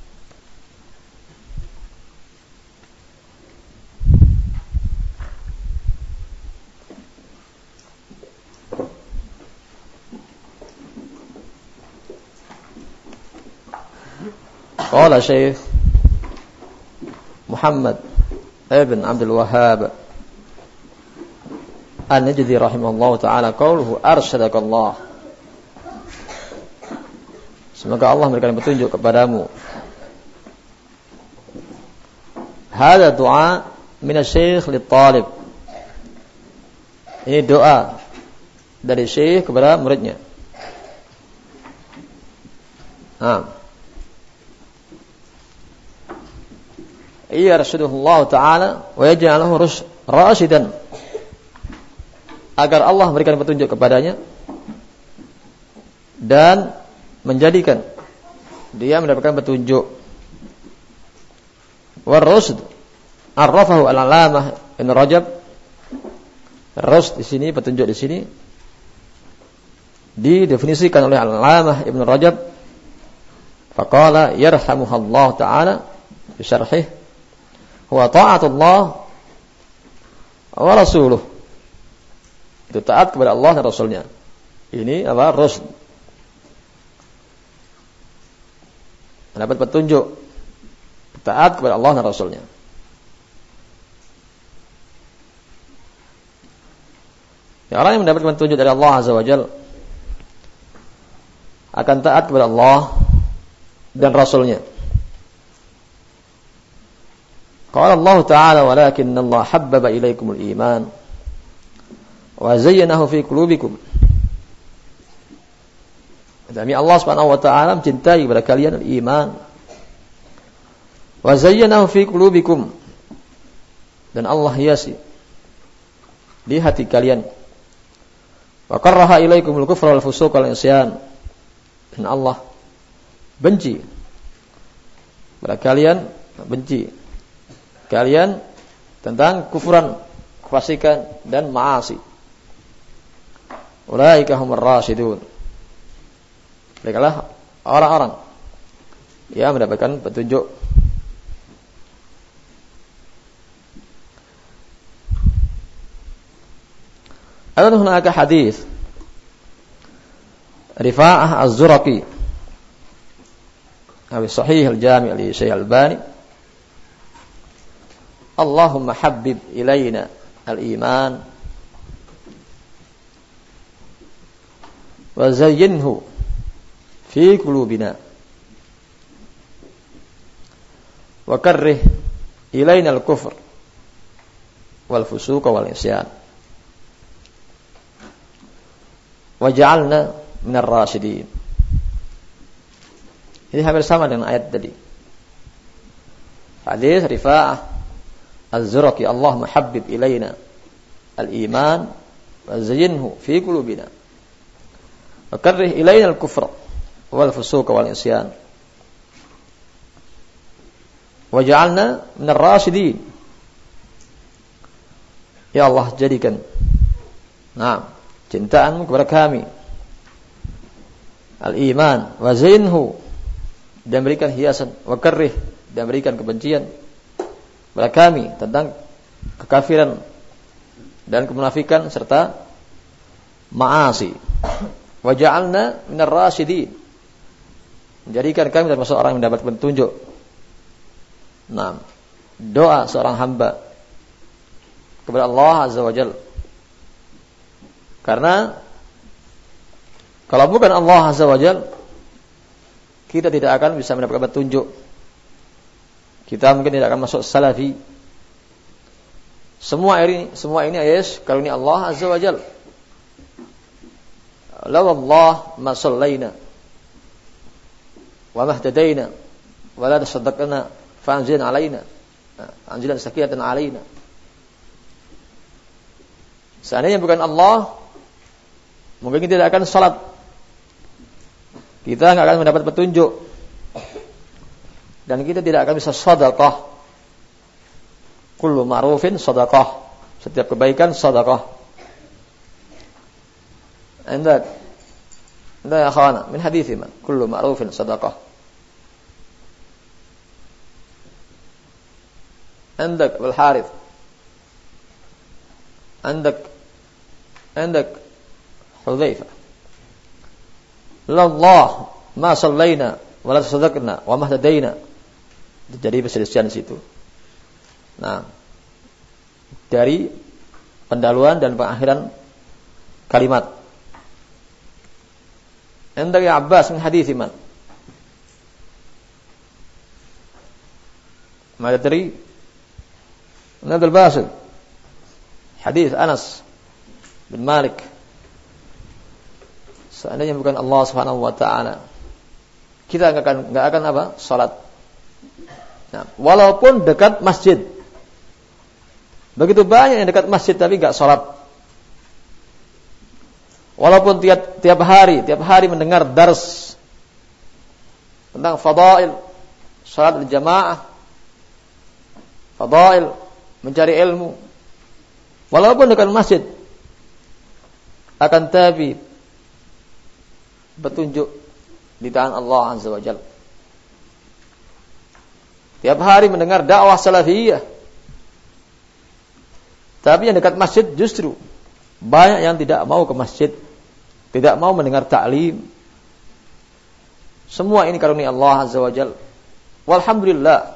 Qala Syekh Muhammad ibn Abdul Wahhab An-Najdi rahimahullah ta'ala qauluhu arsyadakallah. Semoga Allah memberikan petunjuk kepadamu. Hada doa minasy-syekh lit-talib. Ini doa dari syekh kepada muridnya. Nah. Iya Rasulullah Ta'ala wa yaj'aluhu rasyidan, agar Allah memberikan petunjuk kepadanya dan menjadikan dia mendapatkan petunjuk. War-rusd arrafahu al-alamah Ibn Rajab. Rusd di sini, petunjuk di sini didefinisikan oleh al-alamah Ibn Rajab. Faqala yarhamuhallah ta'ala fi syarhih huwa ta'atullah wa rasuluh. Itu taat kepada Allah dan Rasulnya. Ini apa? Rusd. Mendapat petunjuk, taat kepada Allah dan Rasulnya. Ya, orang yang mendapat petunjuk dari Allah Azza wa Jalla akan taat kepada Allah dan Rasulnya. Qala Allah Ta'ala walakinna Allah habbaba ilaikumul iman wa zayyanahu fi qulubikum. Demi Allah Subhanahu wa taala mencintai kepada kalian iman. Wa zayyanahu fi qulubikum, dan Allah hiasi di hati kalian. Wa karaha ilaikumul kufra wal fusuq wal isyan, dan Allah benci kepada kalian, benci kalian tentang kufuran, kefasikan dan maasi. Ulaika humur rasyidun. Merekalah orang-orang yang mendapatkan petunjuk. Ada hunaka hadis Rifa'ah Az-Zuraqi fi Sahih Al-Jami' li Syekh Al-Albani, Allahumma habbib ilayna al-iman wa zayyinhu fi qulubina wa karrih ilayna al-kufr wal fusuq wal isyan waj'alna minar rasyidin. Ini hampir sama dengan ayat tadi. Hadis Rifa'ah Az-Zuraqi, Allahumma habbib ilayna al-iman wa zayyinhu fi qulubina wa karrih ilayna al-kufra wal fusuq wal isyan waj'alna minar rasyidin. Ya Allah, jadikan nah cintaanmu kepada kami al-iman wa zayyinhu, dan berikan hiasan, wa karrih, dan berikan kebencian kepada kami tentang kekafiran dan kemunafikan serta maasi. Waja'alna minar rasyidin, menjadikan kami termasuk orang yang mendapat petunjuk. Nah, doa seorang hamba kepada Allah Azza wa Jalla. Karena kalau bukan Allah Azza wa Jalla, kita tidak akan bisa mendapatkan petunjuk. Kita mungkin tidak akan masuk salafi. Semua ini, semua ini ayat kalau ini Allah Azza wa Jalla. Law Allah ma sallaina wa mahtadaina wa la tasaddaqna fa anzilna alaina anzilan sakiyatan alaina. Seandainya bukan Allah, mungkin kita tidak akan salat. Kita tidak akan mendapat petunjuk. Dan kita tidak akan bisa sedekah. Kullu ma'rufin sedekah. Setiap kebaikan sedekah. Anda Anda ya khawana min hadithi man kullu ma'rufin sedekah. Andak wal harith. Andak Andak Hudzaifah. Allah ma sallaina wa la tasaddaqna wa mahtadaina. Jadi perselisihan di situ. Nah, dari pendahuluan dan pengakhiran kalimat. Endari Abbas min hadis man. Mada dari Nadal Basil. Hadis Anas bin Malik. Seandainya bukan Allah Subhanahu wa taala, kita nggak akan nggak akan apa? Salat. Nah, walaupun dekat masjid. Begitu banyak yang dekat masjid tapi nggak salat. Walaupun tiap tiap hari, tiap hari mendengar dars tentang fadail salat berjamaah, fadail mencari ilmu. Walaupun dekat masjid, akan tapi petunjuk di tangan Allah Azza wa Jalla. Tiap hari mendengar dakwah salafiyah, tapi yang dekat masjid justru banyak yang tidak mau ke masjid, tidak mau mendengar ta'lim. Semua ini karunia Allah Azza wa Jalla. Walhamdulillah,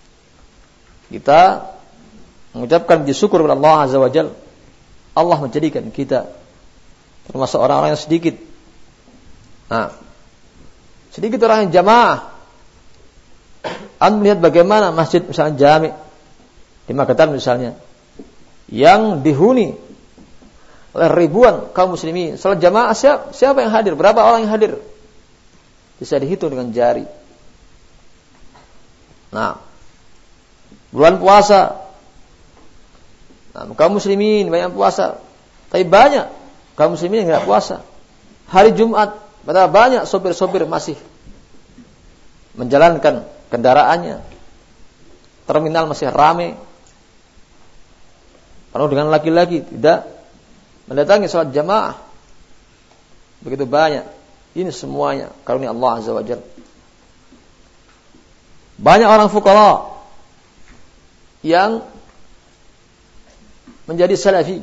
kita mengucapkan puji syukur kepada Allah Azza wa Jalla. Allah menjadikan kita termasuk orang-orang yang sedikit. Nah, sedikit orang yang jamaah. Anda melihat bagaimana masjid misalnya jami di Magetan misalnya, yang dihuni oleh ribuan kaum muslimin. Salat jamaah siapa, siapa yang hadir? Berapa orang yang hadir? Bisa dihitung dengan jari. Nah, bulan puasa, nah, kaum muslimin banyak puasa, tapi banyak kaum muslimin yang tidak puasa. Hari Jumat, padahal banyak sopir-sopir masih menjalankan kendaraannya. Terminal masih ramai, penuh dengan laki-laki, tidak mendatangi salat jamaah. Begitu banyak. Ini semuanya karunia Allah Azza wa Jalla. Banyak orang fuqara yang menjadi salafi.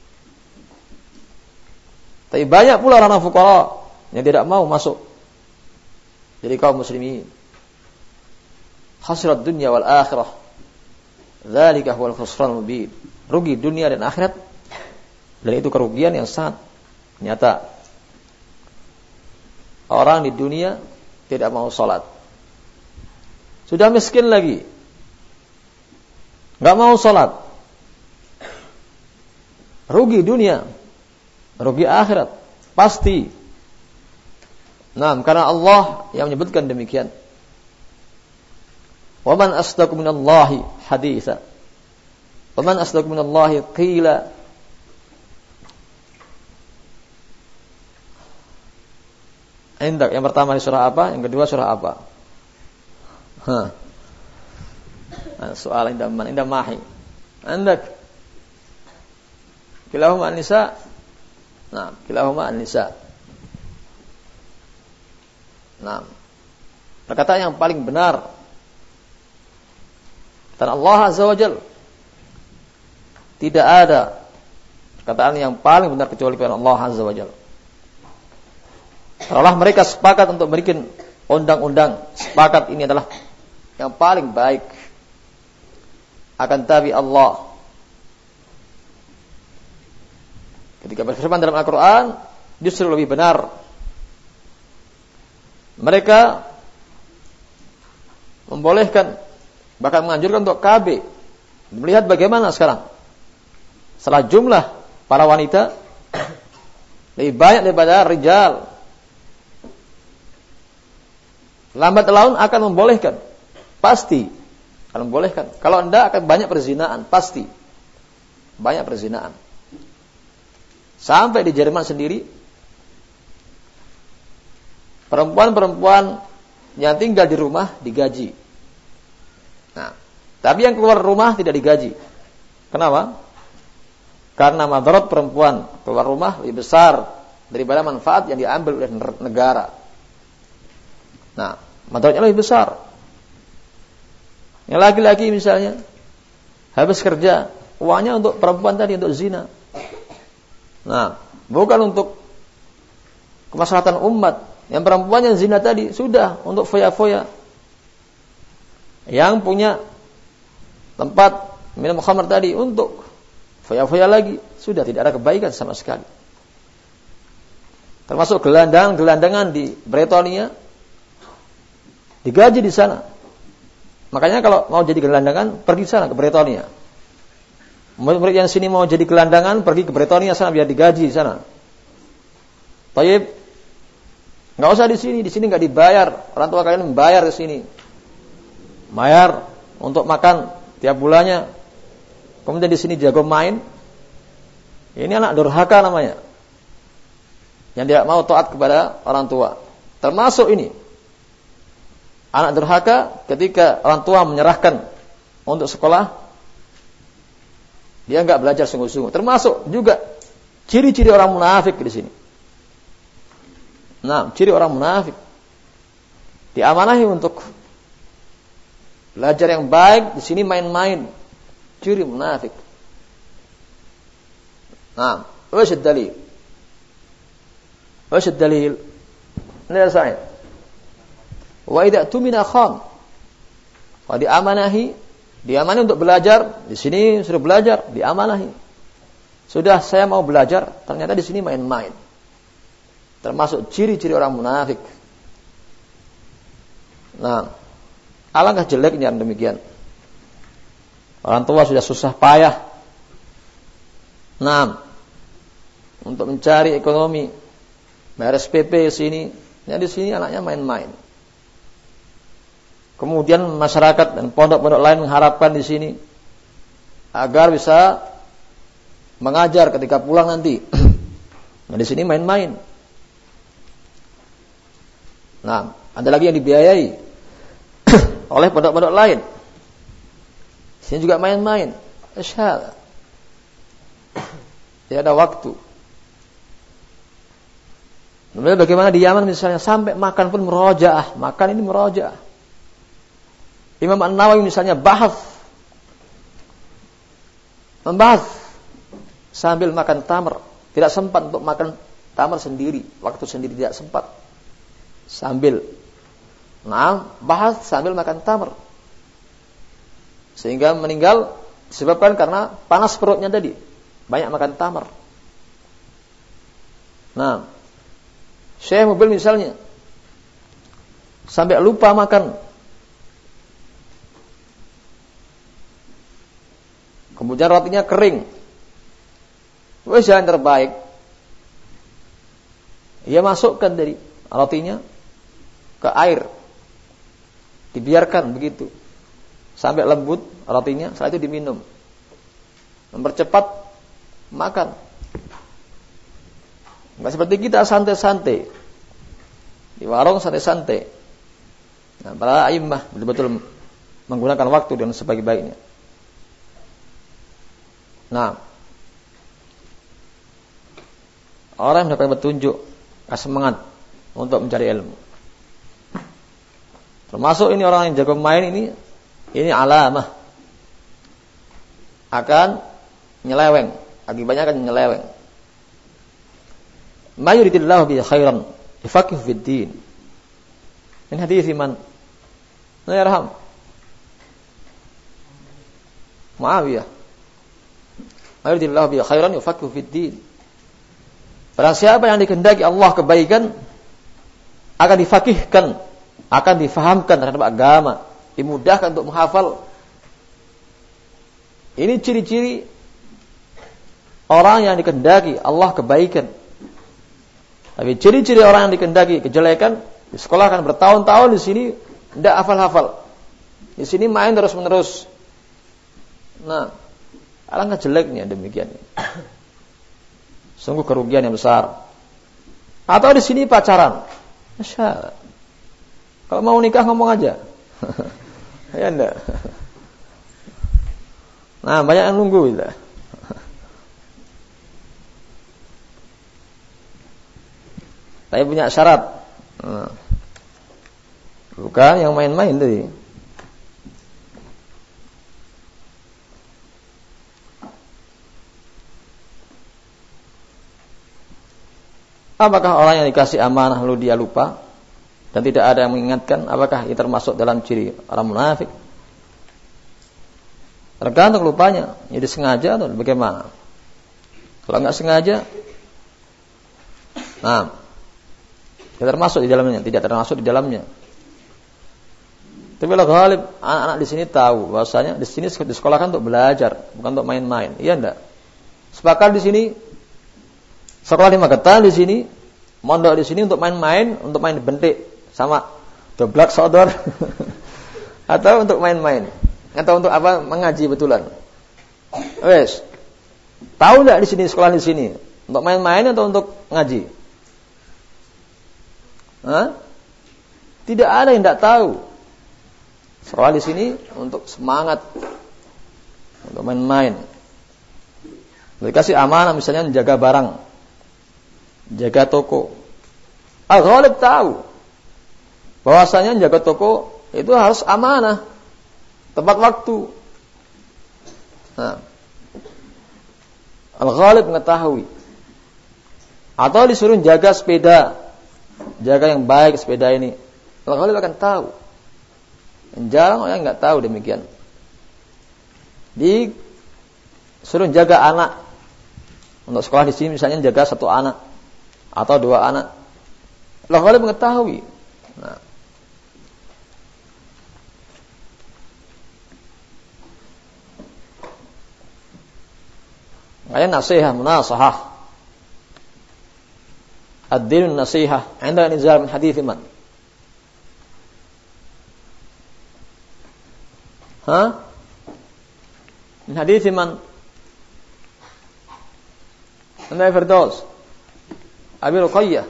Tapi banyak pula orang fuqara yang tidak mau masuk jadi kaum muslimin. Khasirat dunya wal akhirah. Dzalika huwal khusranul mubin. Rugi dunia dan akhirat. Dan itu kerugian yang sangat nyata. Orang di dunia tidak mau salat. Sudah miskin lagi, enggak mau salat. Rugi dunia, rugi akhirat, pasti. Nah, karena Allah yang menyebutkan demikian. Wa man asdaqu minallahi haditsa. Wa man asdaqu minallahi qila. Indak, yang pertama di surah apa? Yang kedua surah apa? Hah. Soal indah man, indah mahi. Indak. Kilahuma an-nisa. Nah, kilahuma an-nisa. Nah, perkataan yang paling benar dan Allah Azza wa Jalla, tidak ada perkataan yang paling benar kecuali kepada Allah Azza wa Jalla. Setelah mereka sepakat untuk membuat undang-undang, sepakat ini adalah yang paling baik. Akan tapi Allah ketika berfirman dalam Al-Quran justru lebih benar. Mereka membolehkan, bahkan menganjurkan untuk K B. Melihat bagaimana sekarang setelah jumlah para wanita lebih banyak daripada rijal, lambat laun akan membolehkan, pasti akan membolehkan. Kalau anda akan banyak perzinaan, pasti banyak perzinaan. Sampai di Jerman sendiri, perempuan-perempuan yang tinggal di rumah digaji. Nah, tapi yang keluar rumah tidak digaji. Kenapa? Karena madarat perempuan keluar rumah lebih besar daripada manfaat yang diambil oleh negara. Nah, madaratnya lebih besar. Yang laki-laki misalnya habis kerja, uangnya untuk perempuan tadi, untuk zina. Nah, bukan untuk kemaslahatan umat. Yang perempuan yang zina tadi sudah untuk foya-foya. Yang punya tempat minum khamar tadi untuk foya-foya lagi, sudah tidak ada kebaikan sama sekali. Termasuk gelandangan-gelandangan di Britania digaji di sana. Makanya kalau mau jadi gelandangan, pergi sana ke Britania. Murid yang sini mau jadi gelandangan, pergi ke Britania sana biar digaji di sana. Baik. Nggak usah di sini, di sini nggak dibayar. Orang tua kalian membayar ke sini, bayar untuk makan tiap bulannya. Kemudian di sini jago main. Ini anak durhaka namanya, yang tidak mau taat kepada orang tua. Termasuk ini anak durhaka ketika orang tua menyerahkan untuk sekolah, dia nggak belajar sungguh-sungguh. Termasuk juga ciri-ciri orang munafik di sini. Nah, ciri orang munafik diamanahi untuk belajar yang baik, di sini main-main. Ciri munafik. Nah, وش الدليل؟ وش الدليل؟ Ini Sa'id. Wa idza tumina khan. Kalau diamanahi, diamanahi untuk belajar, di sini sudah belajar, diamanahi. Sudah saya mau belajar, ternyata di sini main-main. Termasuk ciri-ciri orang munafik. Nah, alangkah jeleknya demikian. Orang tua sudah susah payah, nah, untuk mencari ekonomi, bayar S P P sini, ya di sini anaknya main-main. Kemudian masyarakat dan pondok-pondok lain mengharapkan di sini agar bisa mengajar ketika pulang nanti. Nah, di sini main-main. Nah, ada lagi yang dibiayai oleh pondok-pondok lain. Di sini juga main-main. Asyhad. Tidak ada waktu. Kemudian bagaimana di Yaman misalnya sampai makan pun murojaah, makan ini murojaah. Imam An-Nawawi misalnya bahas, membahas sambil makan tamar, tidak sempat untuk makan tamar sendiri, waktu sendiri tidak sempat. Sambil, nah bahas sambil makan tamar, sehingga meninggal disebabkan karena panas perutnya tadi, banyak makan tamar. Nah, Syekh Mubil misalnya sampai lupa makan, kemudian rotinya kering, wes jalan terbaik, ia masukkan dari rotinya ke air, dibiarkan begitu sampai lembut rotinya, setelah itu diminum, mempercepat makan. Nggak seperti kita santai-santai di warung, santai-santai. Nah, para a'immah betul-betul menggunakan waktu dengan sebaik-baiknya. Nah, orang yang mendapat petunjuk, semangat untuk mencari ilmu. Termasuk ini orang yang jago main ini, ini alamah akan nyeleweng, akibatnya akan nyeleweng. Ma yuridillahu bihi khairan yufaqihu fid din. Ini hadis man? Nah, yarham. Muawiyah. Ma yuridillahu bihi khairan yufaqihu fid din. Barang siapa yang dikehendaki Allah kebaikan, akan difaqihkan, akan difahamkan terhadap agama, dimudahkan untuk menghafal. Ini ciri-ciri orang yang dikehendaki Allah kebaikan. Tapi ciri-ciri orang yang dikehendaki kejelekan, di sekolah kan bertahun-tahun, di sini tidak hafal-hafal, di sini main terus-menerus. Nah, alangkah jeleknya demikian. Sungguh kerugian yang besar. Atau di sini pacaran, Masya, kalau mau nikah ngomong aja, ya enggak. Nah, banyak yang nunggu gitu. Tapi punya syarat. Nah, bukan yang main-main tadi. Apakah orang yang dikasih amanah lalu dia lupa dan tidak ada yang mengingatkan? Apakah itu termasuk dalam ciri orang munafik? Tergantung lupanya. Jadi sengaja atau bagaimana? Kalau enggak sengaja, nah, tidak termasuk di dalamnya, tidak termasuk di dalamnya. Tapi kalau ghalib anak-anak di sini tahu bahwasanya di sini disekolahkan untuk belajar, bukan untuk main-main. Iya enggak? Sepakat di sini sekolah di Magetan, di sini mondok di sini untuk main-main, untuk main bentik sama doblak sodor atau untuk main-main atau untuk apa mengaji betulan. Wes. Tahu enggak di sini sekolah di sini untuk main-main atau untuk ngaji? Hah? Tidak ada yang tidak tahu. Sekolah di sini untuk semangat, untuk main-main. Dikasih amanah misalnya menjaga barang, jaga toko. Al-Ghalib tahu bahwasanya menjaga toko itu harus amanah, tepat waktu. Nah, Al-Ghalib mengetahui. Atau disuruh jaga sepeda, jaga yang baik sepeda ini. Al-Ghalib akan tahu. Yang jarang orang nggak tahu demikian. Disuruh jaga anak. Untuk sekolah di sini misalnya jaga satu anak atau dua anak. Al-Ghalib mengetahui. Nah. Makanya nasihat, munasahah. Ad-din nasihah, 'inda nizal min hadits man. Ha? Min hadits man? Anda Firdaus. Abi Ruqayyah.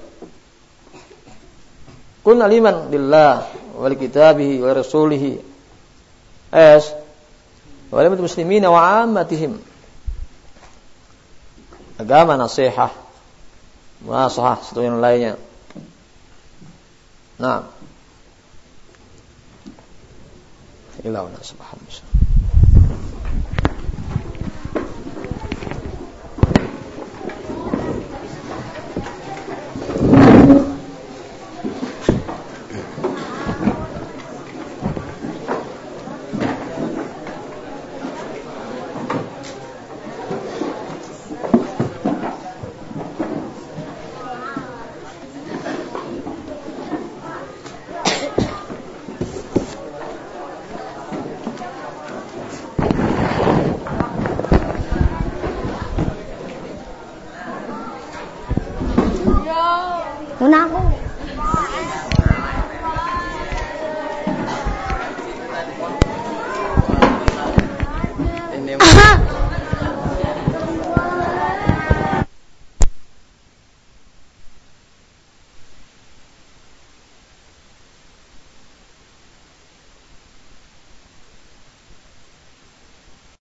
Qulna liman lillah wa li kitabihi wa rasulihi. As wa lil muslimina wa 'ammatihim. Agama nasihat, munasahah, satu yang lainnya. Nah, ilah subhanahu wa ta'ala.